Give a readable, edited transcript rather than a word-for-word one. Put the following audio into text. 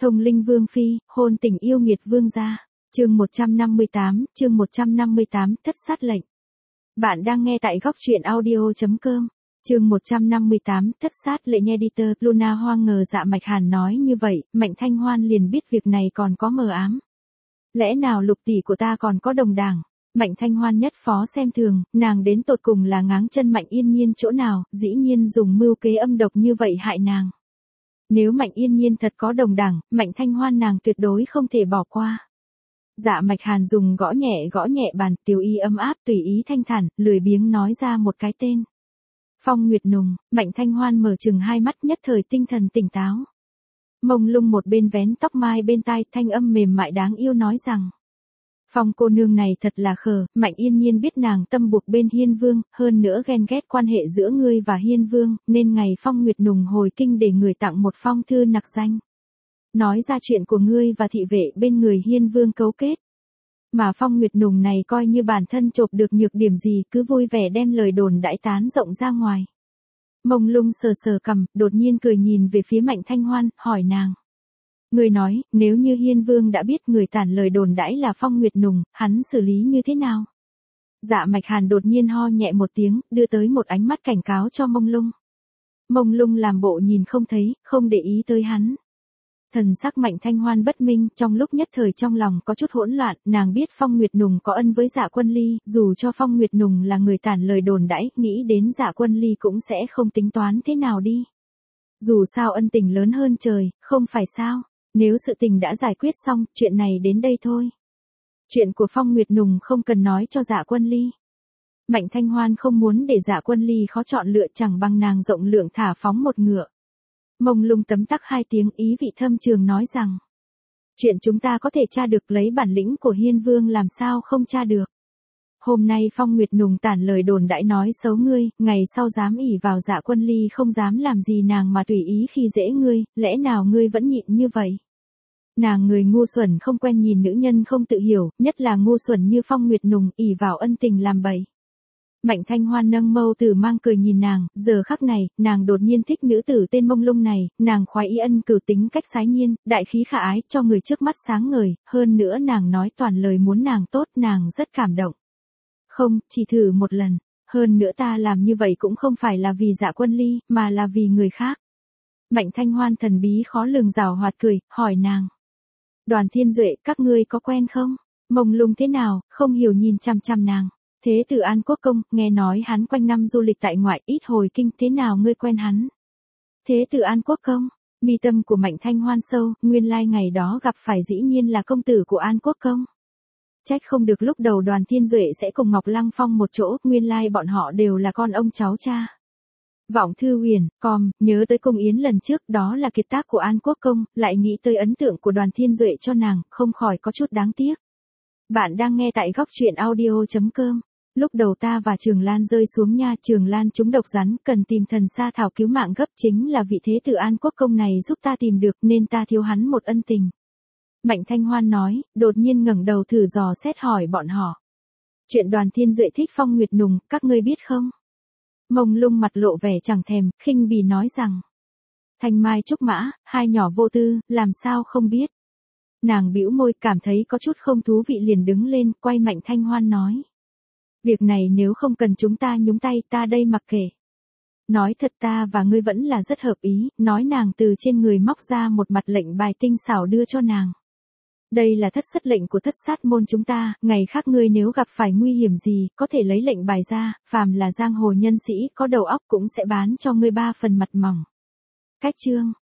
Thông linh vương phi, hôn tình yêu nghiệt vương gia. Chương 158, thất sát lệnh. Bạn đang nghe tại góc truyện audio.com. Chương 158, thất sát lệnh. Editor Luna hoang ngờ Dạ Mạch Hàn nói như vậy, Mạnh Thanh Hoan liền biết việc này còn có mờ ám. Lẽ nào lục tỷ của ta còn có đồng đảng? Mạnh Thanh Hoan nhất phó xem thường, nàng đến tột cùng là ngáng chân Mạnh Yên Nhiên chỗ nào, dĩ nhiên dùng mưu kế âm độc như vậy hại nàng. Nếu Mạnh Yên Nhiên thật có đồng đảng, Mạnh Thanh Hoan nàng tuyệt đối không thể bỏ qua. Dạ Mạch Hàn dùng gõ nhẹ bàn, tiểu y ấm áp tùy ý thanh thản, lười biếng nói ra một cái tên. Phong Nguyệt Nùng. Mạnh Thanh Hoan mở chừng hai mắt, nhất thời tinh thần tỉnh táo. Mông lung một bên vén tóc mai bên tai, thanh âm mềm mại đáng yêu nói rằng: Phong cô nương này thật là khờ. Mạnh Yên Nhiên biết nàng tâm buộc bên Hiên Vương, hơn nữa ghen ghét quan hệ giữa ngươi và Hiên Vương, nên ngày Phong Nguyệt Nùng hồi kinh để người tặng một phong thư nặc danh. Nói ra chuyện của ngươi và thị vệ bên người Hiên Vương cấu kết. Mà Phong Nguyệt Nùng này coi như bản thân chộp được nhược điểm gì, cứ vui vẻ đem lời đồn đãi tán rộng ra ngoài. Mông lung sờ cằm, đột nhiên cười nhìn về phía Mạnh Thanh Hoan, hỏi nàng. Người nói, nếu như Hiên Vương đã biết người tản lời đồn đãi là Phong Nguyệt Nùng, hắn xử lý như thế nào? Dạ Mạch Hàn đột nhiên ho nhẹ một tiếng, đưa tới một ánh mắt cảnh cáo cho Mông lung. Mông lung làm bộ nhìn không thấy, không để ý tới hắn. Thần sắc Mạnh Thanh Hoan bất minh, trong lúc nhất thời trong lòng có chút hỗn loạn, nàng biết Phong Nguyệt Nùng có ân với Dạ Quân Ly, dù cho Phong Nguyệt Nùng là người tản lời đồn đãi, nghĩ đến Dạ Quân Ly cũng sẽ không tính toán thế nào đi. Dù sao ân tình lớn hơn trời, không phải sao? Nếu sự tình đã giải quyết xong, chuyện này đến đây thôi. Chuyện của Phong Nguyệt Nùng không cần nói cho Dạ Quân Ly. Mạnh Thanh Hoan không muốn để Dạ Quân Ly khó chọn lựa, chẳng bằng nàng rộng lượng thả phóng một ngựa. Mông lung tấm tắc hai tiếng, ý vị thâm trường nói rằng: Chuyện chúng ta có thể tra được, lấy bản lĩnh của Hiên Vương làm sao không tra được. Hôm nay Phong Nguyệt Nùng tản lời đồn đãi nói xấu ngươi, ngày sau dám ỷ vào Dạ Quân Ly không dám làm gì nàng mà tùy ý khi dễ ngươi, lẽ nào ngươi vẫn nhịn như vậy? Nàng người ngu xuẩn không quen nhìn nữ nhân không tự hiểu, nhất là ngu xuẩn như Phong Nguyệt Nùng, ỷ vào ân tình làm bậy. Mạnh Thanh Hoan nâng mâu tử mang cười nhìn nàng, giờ khắc này, nàng đột nhiên thích nữ tử tên Mông Lung này, nàng khoái ý ân cửu tính cách sái nhiên, đại khí khả ái, cho người trước mắt sáng ngời, hơn nữa nàng nói toàn lời muốn nàng tốt, nàng rất cảm động. Không, chỉ thử một lần, hơn nữa ta làm như vậy cũng không phải là vì Dạ Quân Ly, mà là vì người khác. Mạnh Thanh Hoan thần bí khó lường giảo hoạt cười, hỏi nàng. Đoàn Thiên Duệ, các ngươi có quen không? Mông Lung thế nào, không hiểu nhìn chăm chăm nàng. Thế tử An Quốc Công, nghe nói hắn quanh năm du lịch tại ngoại, ít hồi kinh, thế nào ngươi quen hắn? Thế tử An Quốc Công, mi tâm của Mạnh Thanh Hoan sâu, nguyên lai ngày đó gặp phải dĩ nhiên là công tử của An Quốc Công. Trách không được lúc đầu Đoàn Thiên Duệ sẽ cùng Ngọc Lăng Phong một chỗ, nguyên lai bọn họ đều là con ông cháu cha. Vọng Thư Huyền, nhớ tới Cung Yến lần trước, đó là kiệt tác của An Quốc Công, lại nghĩ tới ấn tượng của Đoàn Thiên Duệ cho nàng, không khỏi có chút đáng tiếc. Bạn đang nghe tại góc truyện audio.com. Lúc đầu ta và Trường Lan rơi xuống nha, Trường Lan trúng độc rắn, cần tìm thần sa thảo cứu mạng gấp, chính là vị thế tử An Quốc Công này giúp ta tìm được, nên ta thiếu hắn một ân tình. Mạnh Thanh Hoan nói, đột nhiên ngẩng đầu thử dò xét hỏi bọn họ. Chuyện Đoàn Thiên Duệ thích Phong Nguyệt Nùng, các ngươi biết không? Mông lung mặt lộ vẻ chẳng thèm, khinh bỉ nói rằng. Thanh Mai Trúc Mã, hai nhỏ vô tư, làm sao không biết. Nàng bĩu môi, cảm thấy có chút không thú vị liền đứng lên, quay Mạnh Thanh Hoan nói. Việc này nếu không cần chúng ta nhúng tay, ta đây mặc kệ. Nói thật ta và ngươi vẫn là rất hợp ý, nói nàng từ trên người móc ra một mặt lệnh bài tinh xảo đưa cho nàng. Đây là thất sát lệnh của thất sát môn chúng ta, ngày khác ngươi nếu gặp phải nguy hiểm gì, có thể lấy lệnh bài ra, phàm là giang hồ nhân sĩ có đầu óc cũng sẽ bán cho ngươi 3 phần mặt mỏng. Cách chương,